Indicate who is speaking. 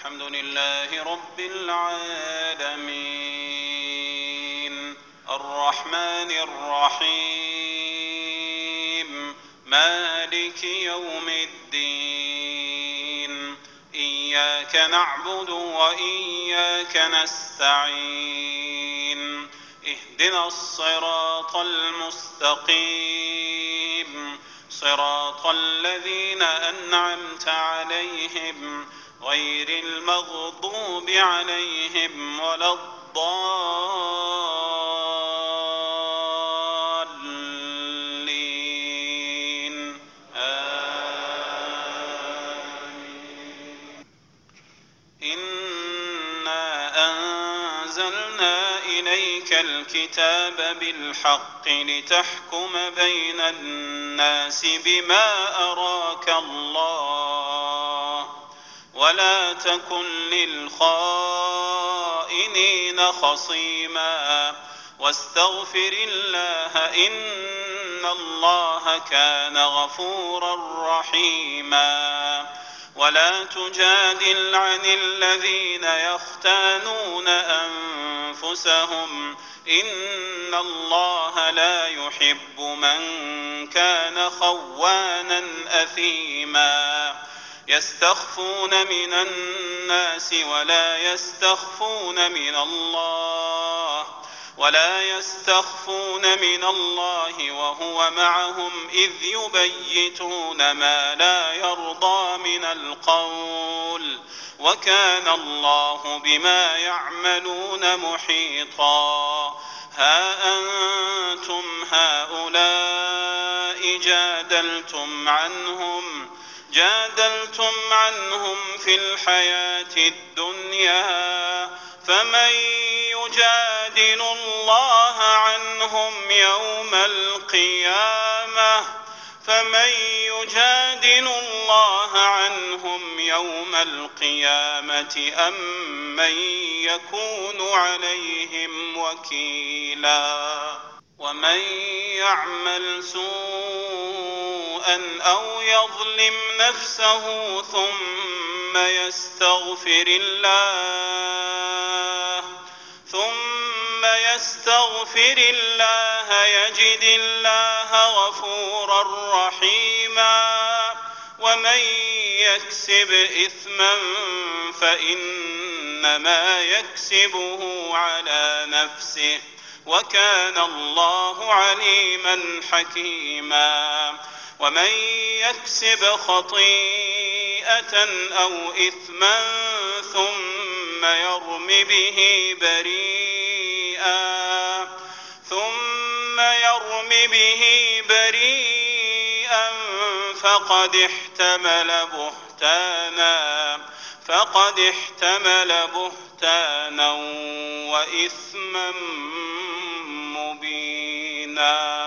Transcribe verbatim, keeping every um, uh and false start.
Speaker 1: الحمد لله رب العالمين الرحمن الرحيم مالك يوم الدين إياك نعبد وإياك نستعين اهدنا الصراط المستقيم صراط الذين أنعمت عليهم غير المغضوب عليهم ولا الضالين آمين. إنا أنزلنا إليك الكتاب بالحق لتحكم بين الناس بما أراك الله ولا تكن للخائنين خصيما واستغفر الله إن الله كان غفورا رحيما. ولا تجادل عن الذين يختانون أنفسهم إن الله لا يحب من كان خوانا أثيما. يستخفون من الناس ولا يستخفون من الله ولا يستخفون من الله وهو معهم إذ يبيتون ما لا يرضى من القول وكان الله بما يعملون محيطا. ها أنتم هؤلاء جادلتم عنهم جادلتم عنهم في الحياة الدنيا فمن يجادل الله عنهم يوم القيامة فمن يجادل الله عنهم يوم القيامة أم من يكون عليهم وكيلا. ومن يعمل سوءا أو يظلم نفسه ثم يستغفر الله ثم يستغفر الله يجد الله غفورا رحيما. ومن يكسب إثما فإنما يكسبه على نفسه وكان الله عليما حكيما. ومن يكسب خطيئة أو إثما ثم يرم به بريئا ثم يرم به بريئا فقد احتمل بهتانا فقد احتمل بهتانا وإثما مبينا.